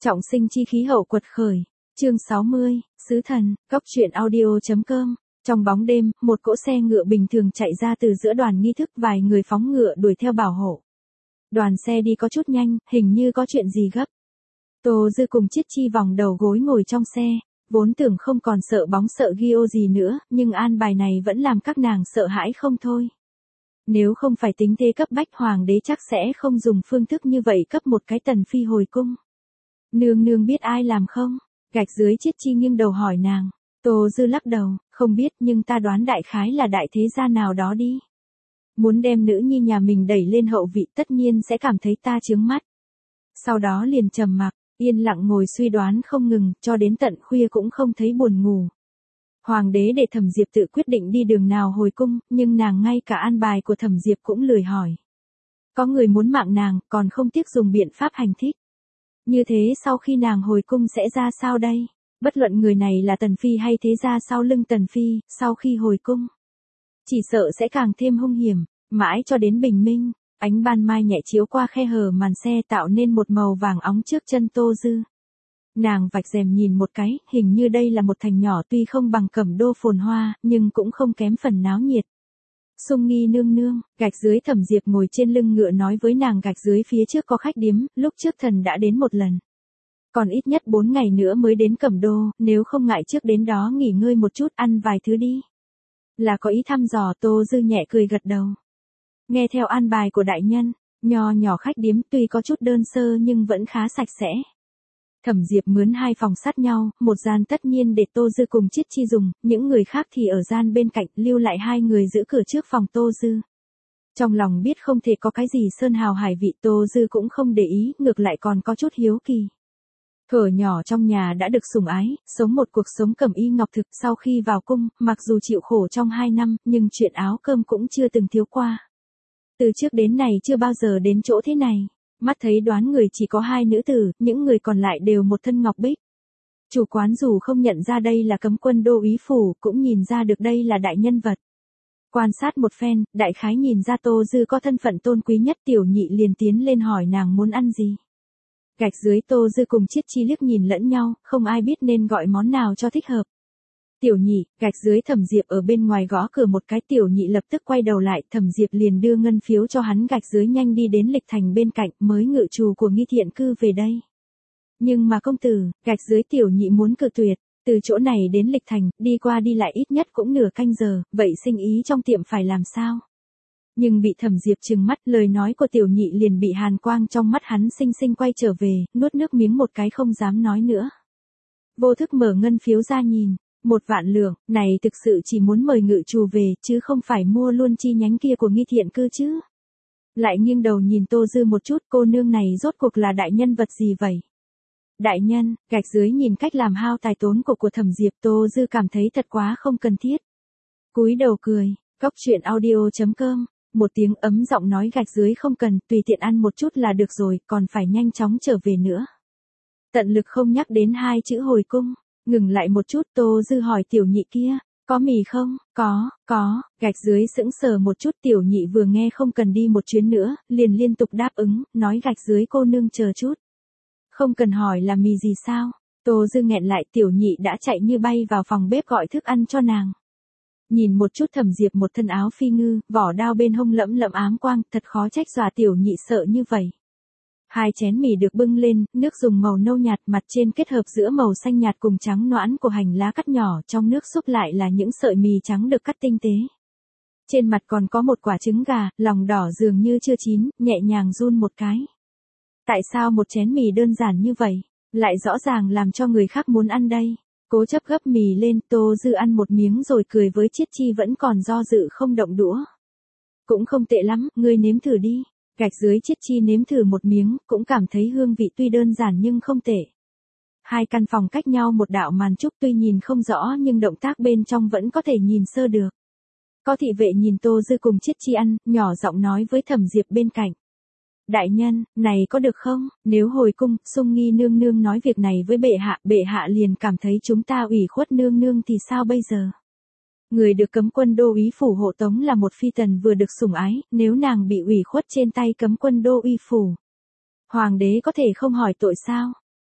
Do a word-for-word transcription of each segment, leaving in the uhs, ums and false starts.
Trọng sinh chi khí hậu quật khởi. Chương sáu mươi, Sứ thần, Cóc truyện audio.com. Trong bóng đêm, một cỗ xe ngựa bình thường chạy ra từ giữa đoàn nghi thức, vài người phóng ngựa đuổi theo bảo hộ. Đoàn xe đi có chút nhanh, hình như có chuyện gì gấp. Tô Dư cùng Chiết Chi vòng đầu gối ngồi trong xe, vốn tưởng không còn sợ bóng sợ Gio gì nữa, nhưng an bài này vẫn làm các nàng sợ hãi không thôi. Nếu không phải tính thế cấp bách, hoàng đế chắc sẽ không dùng phương thức như vậy cấp một cái tần phi hồi cung. Nương nương biết ai làm không? Gạch dưới Chiết Chi nghiêng đầu hỏi nàng. Tô Dư lắc đầu, không biết, nhưng ta đoán đại khái là đại thế gia nào đó đi. Muốn đem nữ nhi nhà mình đẩy lên hậu vị, tất nhiên sẽ cảm thấy ta chướng mắt. Sau đó liền trầm mặc, yên lặng ngồi suy đoán không ngừng, cho đến tận khuya cũng không thấy buồn ngủ. Hoàng đế để Thẩm Diệp tự quyết định đi đường nào hồi cung, nhưng nàng ngay cả an bài của Thẩm Diệp cũng lười hỏi. Có người muốn mạng nàng, còn không tiếc dùng biện pháp hành thích. Như thế sau khi nàng hồi cung sẽ ra sao đây? Bất luận người này là Tần Phi hay thế gia sau lưng Tần Phi, sau khi hồi cung, chỉ sợ sẽ càng thêm hung hiểm, mãi cho đến bình minh, ánh ban mai nhẹ chiếu qua khe hở màn xe tạo nên một màu vàng óng trước chân Tô Dư. Nàng vạch rèm nhìn một cái, hình như đây là một thành nhỏ tuy không bằng Cẩm Đô phồn hoa, nhưng cũng không kém phần náo nhiệt. Sung Nghi nương nương, gạch dưới Thẩm Diệp ngồi trên lưng ngựa nói với nàng gạch dưới phía trước có khách điếm, lúc trước thần đã đến một lần. Còn ít nhất bốn ngày nữa mới đến Cẩm Đô, nếu không ngại trước đến đó nghỉ ngơi một chút, ăn vài thứ đi. Là có ý thăm dò. Tô Dư nhẹ cười gật đầu. Nghe theo an bài của đại nhân, nho nhỏ khách điếm tuy có chút đơn sơ nhưng vẫn khá sạch sẽ. Thẩm Diệp mướn hai phòng sát nhau, một gian tất nhiên để Tô Dư cùng Chiết Chi dùng, những người khác thì ở gian bên cạnh, lưu lại hai người giữ cửa trước phòng Tô Dư. Trong lòng biết không thể có cái gì sơn hào hải vị, Tô Dư cũng không để ý, ngược lại còn có chút hiếu kỳ. Thuở nhỏ trong nhà đã được sủng ái, sống một cuộc sống cẩm y ngọc thực, sau khi vào cung, mặc dù chịu khổ trong hai năm, nhưng chuyện áo cơm cũng chưa từng thiếu qua. Từ trước đến nay chưa bao giờ đến chỗ thế này, mắt thấy đoán người chỉ có hai nữ tử, những người còn lại đều một thân ngọc bích. Chủ quán dù không nhận ra đây là cấm quân đô úy phủ, cũng nhìn ra được đây là đại nhân vật. Quan sát một phen, đại khái nhìn ra Tô Dư có thân phận tôn quý nhất, tiểu nhị liền tiến lên hỏi nàng muốn ăn gì. Gạch dưới Tô Dư cùng Chiết Chi liếc nhìn lẫn nhau, không ai biết nên gọi món nào cho thích hợp. Tiểu nhị, gạch dưới Thẩm Diệp ở bên ngoài gõ cửa một cái, tiểu nhị lập tức quay đầu lại, Thẩm Diệp liền đưa ngân phiếu cho hắn, gạch dưới nhanh đi đến lịch thành bên cạnh, mới ngự trù của Nghi Thiện Cư về đây. Nhưng mà công tử, gạch dưới tiểu nhị muốn cự tuyệt, từ chỗ này đến lịch thành, đi qua đi lại ít nhất cũng nửa canh giờ, vậy sinh ý trong tiệm phải làm sao? Nhưng bị Thẩm Diệp trừng mắt, lời nói của tiểu nhị liền bị hàn quang trong mắt hắn sinh sinh quay trở về, nuốt nước miếng một cái không dám nói nữa. Vô thức mở ngân phiếu ra nhìn, một vạn lượng, này thực sự chỉ muốn mời ngự trù về, chứ không phải mua luôn chi nhánh kia của Nghi Thiện Cư chứ. Lại nghiêng đầu nhìn Tô Dư một chút, cô nương này rốt cuộc là đại nhân vật gì vậy? Đại nhân, gạch dưới nhìn cách làm hao tài tốn của của Thẩm Diệp, Tô Dư cảm thấy thật quá không cần thiết. Cúi đầu cười, Cóc truyện audio.com. Một tiếng ấm giọng nói gạch dưới không cần, tùy tiện ăn một chút là được rồi, còn phải nhanh chóng trở về nữa. Tận lực không nhắc đến hai chữ hồi cung, ngừng lại một chút, Tô Dư hỏi tiểu nhị kia, có mì không? Có, có, gạch dưới sững sờ một chút, tiểu nhị vừa nghe không cần đi một chuyến nữa, liền liên tục đáp ứng, nói gạch dưới cô nương chờ chút. Không cần hỏi là mì gì sao? Tô Dư nghẹn lại, tiểu nhị đã chạy như bay vào phòng bếp gọi thức ăn cho nàng. Nhìn một chút Thẩm Diệp một thân áo phi ngư, vỏ đao bên hông lẫm lẫm ám quang, thật khó trách dọa tiểu nhị sợ như vậy. Hai chén mì được bưng lên, nước dùng màu nâu nhạt, mặt trên kết hợp giữa màu xanh nhạt cùng trắng noãn của hành lá cắt nhỏ, trong nước xúc lại là những sợi mì trắng được cắt tinh tế. Trên mặt còn có một quả trứng gà, lòng đỏ dường như chưa chín, nhẹ nhàng run một cái. Tại sao một chén mì đơn giản như vậy, lại rõ ràng làm cho người khác muốn ăn đây? Cố chấp gấp mì lên, Tô Dư ăn một miếng rồi cười với Chiết Chi vẫn còn do dự không động đũa. Cũng không tệ lắm, ngươi nếm thử đi. Gạch dưới Chiết Chi nếm thử một miếng, cũng cảm thấy hương vị tuy đơn giản nhưng không tệ. Hai căn phòng cách nhau một đạo màn trúc, tuy nhìn không rõ nhưng động tác bên trong vẫn có thể nhìn sơ được. Có thị vệ nhìn Tô Dư cùng Chiết Chi ăn, nhỏ giọng nói với Thẩm Diệp bên cạnh. Đại nhân, này có được không? Nếu hồi cung, Sung Nghi nương nương nói việc này với bệ hạ, bệ hạ liền cảm thấy chúng ta ủy khuất nương nương thì sao bây giờ? Người được cấm quân đô úy phủ hộ tống là một phi tần vừa được sủng ái, nếu nàng bị ủy khuất trên tay cấm quân đô uy phủ, hoàng đế có thể không hỏi tội sao?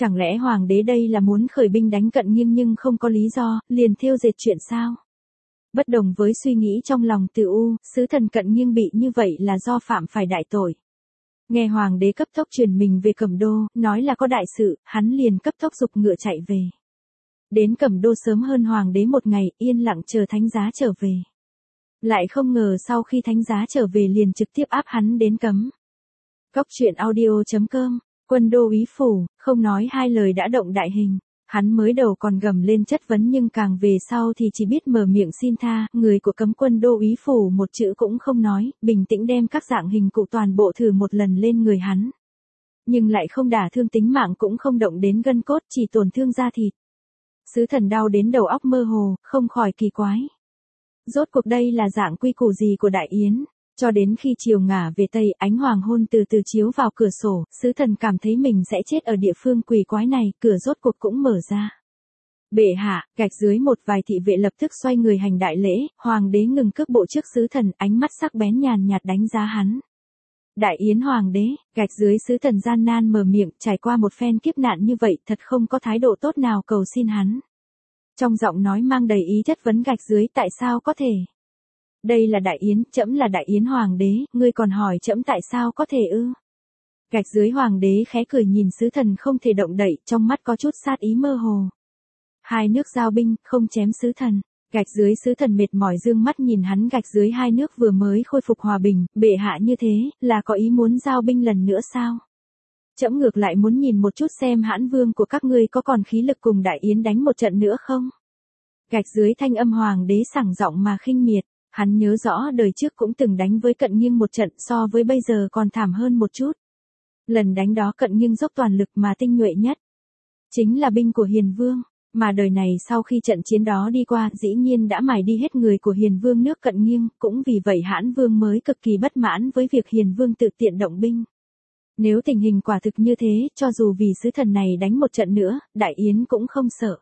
Chẳng lẽ hoàng đế đây là muốn khởi binh đánh Cận Nghiêng nhưng không có lý do, liền thêu dệt chuyện sao? Bất đồng với suy nghĩ trong lòng Từ U, sứ thần Cận Nghiêng bị như vậy là do phạm phải đại tội. Nghe hoàng đế cấp tốc truyền mình về Cẩm Đô, nói là có đại sự, hắn liền cấp tốc giục ngựa chạy về. Đến Cẩm Đô sớm hơn hoàng đế một ngày, yên lặng chờ thánh giá trở về. Lại không ngờ sau khi thánh giá trở về liền trực tiếp áp hắn đến cấm. Cóc truyện audio chấm com, Quân Đô úy phủ, không nói hai lời đã động đại hình. Hắn mới đầu còn gầm lên chất vấn nhưng càng về sau thì chỉ biết mở miệng xin tha, người của cấm Quân Đô úy phủ một chữ cũng không nói, bình tĩnh đem các dạng hình cụ toàn bộ thử một lần lên người hắn. Nhưng lại không đả thương tính mạng cũng không động đến gân cốt, chỉ tổn thương da thịt. Sứ thần đau đến đầu óc mơ hồ, không khỏi kỳ quái. Rốt cuộc đây là dạng quy củ gì của Đại Yến? Cho đến khi chiều ngả về Tây, ánh hoàng hôn từ từ chiếu vào cửa sổ, sứ thần cảm thấy mình sẽ chết ở địa phương quỷ quái này, cửa rốt cuộc cũng mở ra. Bệ hạ, gạch dưới một vài thị vệ lập tức xoay người hành đại lễ, hoàng đế ngừng cước bộ trước sứ thần, ánh mắt sắc bén nhàn nhạt đánh giá hắn. Đại Yến hoàng đế, gạch dưới sứ thần gian nan mở miệng, trải qua một phen kiếp nạn như vậy, thật không có thái độ tốt nào cầu xin hắn. Trong giọng nói mang đầy ý chất vấn gạch dưới tại sao có thể. Đây là Đại Yến, trẫm là Đại Yến hoàng đế, ngươi còn hỏi trẫm tại sao có thể ư? Gạch dưới hoàng đế khẽ cười nhìn sứ thần không thể động đậy, trong mắt có chút sát ý mơ hồ. Hai nước giao binh, không chém sứ thần. Gạch dưới sứ thần mệt mỏi dương mắt nhìn hắn, gạch dưới hai nước vừa mới khôi phục hòa bình, bệ hạ như thế, là có ý muốn giao binh lần nữa sao? Trẫm ngược lại muốn nhìn một chút xem hãn vương của các ngươi có còn khí lực cùng Đại Yến đánh một trận nữa không? Gạch dưới thanh âm hoàng đế sảng giọng mà khinh miệt. Hắn nhớ rõ đời trước cũng từng đánh với Cận Nghiêng một trận, so với bây giờ còn thảm hơn một chút. Lần đánh đó Cận Nghiêng dốc toàn lực mà tinh nhuệ nhất. Chính là binh của Hiền Vương, mà đời này sau khi trận chiến đó đi qua dĩ nhiên đã mài đi hết người của Hiền Vương nước Cận Nghiêng, cũng vì vậy Hãn Vương mới cực kỳ bất mãn với việc Hiền Vương tự tiện động binh. Nếu tình hình quả thực như thế, cho dù vì sứ thần này đánh một trận nữa, Đại Yến cũng không sợ.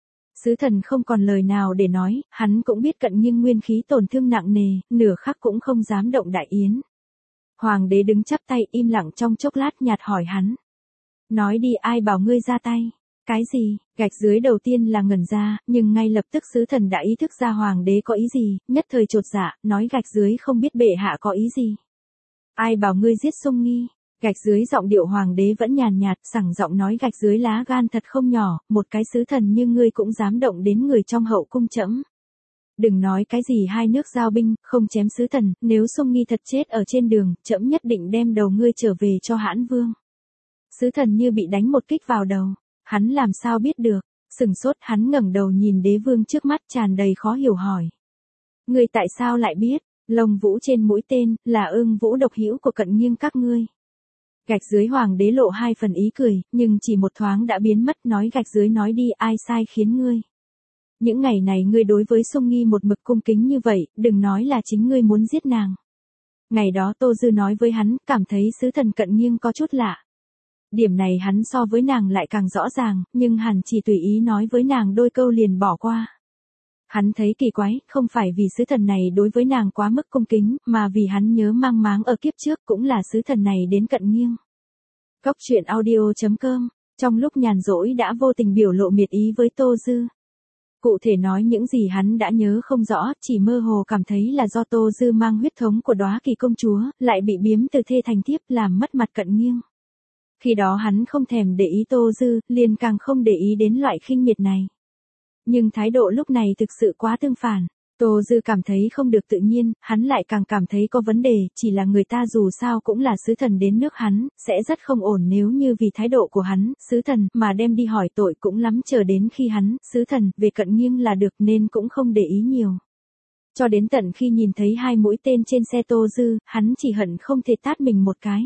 Sứ thần không còn lời nào để nói, hắn cũng biết Cận Nghiêng nguyên khí tổn thương nặng nề, nửa khắc cũng không dám động Đại Yến. Hoàng đế đứng chắp tay im lặng trong chốc lát nhạt hỏi hắn. Nói đi, ai bảo ngươi ra tay? Cái gì? Gạch dưới đầu tiên là ngẩn ra, nhưng ngay lập tức sứ thần đã ý thức ra hoàng đế có ý gì, nhất thời chột dạ, nói gạch dưới không biết bệ hạ có ý gì. Ai bảo ngươi giết Sung Nghi? Gạch dưới giọng điệu hoàng đế vẫn nhàn nhạt, sảng giọng nói gạch dưới lá gan thật không nhỏ, một cái sứ thần như ngươi cũng dám động đến người trong hậu cung trẫm. Đừng nói cái gì hai nước giao binh, không chém sứ thần, nếu Sung Nghi thật chết ở trên đường, trẫm nhất định đem đầu ngươi trở về cho Hãn Vương. Sứ thần như bị đánh một kích vào đầu, hắn làm sao biết được, sừng sốt hắn ngẩng đầu nhìn đế vương trước mắt tràn đầy khó hiểu hỏi. Ngươi tại sao lại biết, lông vũ trên mũi tên, là Ưng Vũ độc hữu của Cận Nghiêng các ngươi. Gạch dưới hoàng đế lộ hai phần ý cười, nhưng chỉ một thoáng đã biến mất, nói gạch dưới nói đi, ai sai khiến ngươi. Những ngày này ngươi đối với Sung Nghi một mực cung kính như vậy, đừng nói là chính ngươi muốn giết nàng. Ngày đó Tô Dư nói với hắn, cảm thấy sứ thần Cận Nghiêng có chút lạ. Điểm này hắn so với nàng lại càng rõ ràng, nhưng hắn chỉ tùy ý nói với nàng đôi câu liền bỏ qua. Hắn thấy kỳ quái, không phải vì sứ thần này đối với nàng quá mức cung kính, mà vì hắn nhớ mang máng ở kiếp trước cũng là sứ thần này đến Cận Nghiêng. Cóc truyện audio chấm com, trong lúc nhàn rỗi đã vô tình biểu lộ miệt ý với Tô Dư. Cụ thể nói những gì hắn đã nhớ không rõ, chỉ mơ hồ cảm thấy là do Tô Dư mang huyết thống của Đóa Kỳ công chúa, lại bị biếm từ thê thành thiếp làm mất mặt Cận Nghiêng. Khi đó hắn không thèm để ý Tô Dư, liền càng không để ý đến loại khinh miệt này. Nhưng thái độ lúc này thực sự quá tương phản. Tô Dư cảm thấy không được tự nhiên, hắn lại càng cảm thấy có vấn đề, chỉ là người ta dù sao cũng là sứ thần đến nước hắn, sẽ rất không ổn nếu như vì thái độ của hắn, sứ thần, mà đem đi hỏi tội cũng lắm, chờ đến khi hắn, sứ thần, về Cận Nghiêng là được nên cũng không để ý nhiều. Cho đến tận khi nhìn thấy hai mũi tên trên xe Tô Dư, hắn chỉ hận không thể tát mình một cái.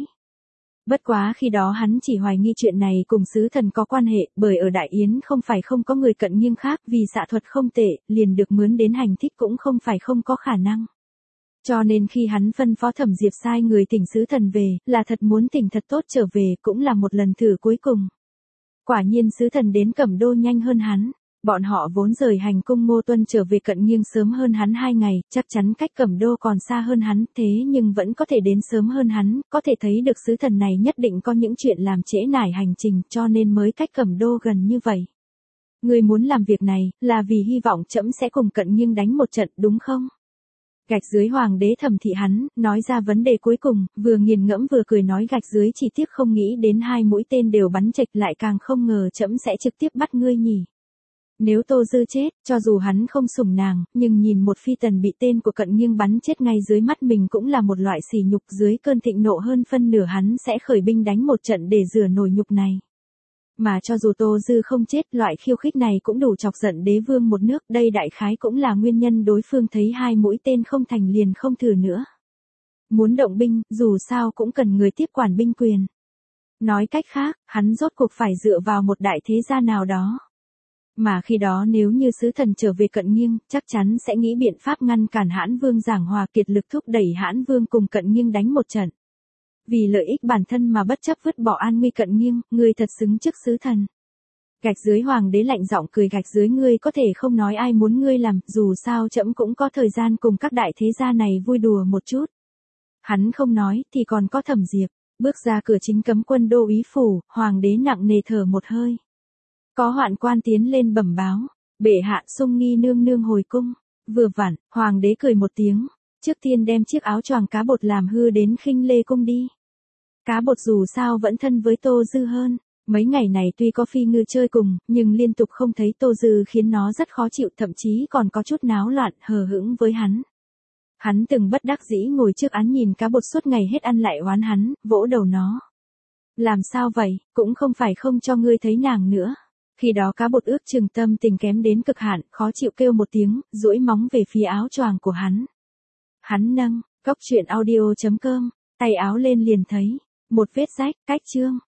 Bất quá khi đó hắn chỉ hoài nghi chuyện này cùng sứ thần có quan hệ, bởi ở Đại Yến không phải không có người Cận Nghiêng khác, vì xạ thuật không tệ, liền được mướn đến hành thích cũng không phải không có khả năng. Cho nên khi hắn phân phó Thẩm Diệp sai người thỉnh sứ thần về, là thật muốn thỉnh thật tốt trở về, cũng là một lần thử cuối cùng. Quả nhiên sứ thần đến Cẩm Đô nhanh hơn hắn. Bọn họ vốn rời hành cung Ngô Tuân trở về Cận Nghiêng sớm hơn hắn hai ngày, chắc chắn cách Cẩm Đô còn xa hơn hắn, thế nhưng vẫn có thể đến sớm hơn hắn, có thể thấy được sứ thần này nhất định có những chuyện làm trễ nải hành trình, cho nên mới cách Cẩm Đô gần như vậy. Ngươi muốn làm việc này, là vì hy vọng trẫm sẽ cùng Cận Nghiêng đánh một trận, đúng không? Gạch dưới hoàng đế thẩm thị hắn, nói ra vấn đề cuối cùng, vừa nghiền ngẫm vừa cười nói gạch dưới chỉ tiếc không nghĩ đến hai mũi tên đều bắn chệch, lại càng không ngờ trẫm sẽ trực tiếp bắt ngươi nhỉ. Nếu Tô Dư chết, cho dù hắn không sủng nàng, nhưng nhìn một phi tần bị tên của Cận Nghiêng bắn chết ngay dưới mắt mình cũng là một loại sỉ nhục, dưới cơn thịnh nộ hơn phân nửa hắn sẽ khởi binh đánh một trận để rửa nổi nhục này. Mà cho dù Tô Dư không chết, loại khiêu khích này cũng đủ chọc giận đế vương một nước, đây đại khái cũng là nguyên nhân đối phương thấy hai mũi tên không thành liền không thử nữa. Muốn động binh, dù sao cũng cần người tiếp quản binh quyền. Nói cách khác, hắn rốt cuộc phải dựa vào một đại thế gia nào đó. Mà khi đó nếu như sứ thần trở về Cận Nghiêng, chắc chắn sẽ nghĩ biện pháp ngăn cản Hãn Vương giảng hòa, kiệt lực thúc đẩy Hãn Vương cùng Cận Nghiêng đánh một trận. Vì lợi ích bản thân mà bất chấp vứt bỏ an nguy Cận Nghiêng, ngươi thật xứng chức sứ thần. Gạch dưới hoàng đế lạnh giọng cười, gạch dưới ngươi có thể không nói ai muốn ngươi làm, dù sao trẫm cũng có thời gian cùng các đại thế gia này vui đùa một chút. Hắn không nói, thì còn có Thẩm Diệp, bước ra cửa chính cấm quân đô úy phủ, hoàng đế nặng nề thở một hơi. Có hoạn quan tiến lên bẩm báo, bệ hạ Sung Nghi nương nương hồi cung. Vừa vặn, hoàng đế cười một tiếng, trước tiên đem chiếc áo choàng cá bột làm hư đến Khinh Lê cung đi. Cá bột dù sao vẫn thân với Tô Dư hơn, mấy ngày này tuy có phi ngư chơi cùng, nhưng liên tục không thấy Tô Dư khiến nó rất khó chịu, thậm chí còn có chút náo loạn, hờ hững với hắn. Hắn từng bất đắc dĩ ngồi trước án nhìn cá bột suốt ngày hết ăn lại oán hắn, vỗ đầu nó. Làm sao vậy, cũng không phải không cho ngươi thấy nàng nữa. Khi đó cá bột ước chừng tâm tình kém đến cực hạn, khó chịu kêu một tiếng, duỗi móng về phía áo choàng của hắn. Hắn nâng, cốc truyện audio chấm com, tay áo lên liền thấy một vết rách, cách chương.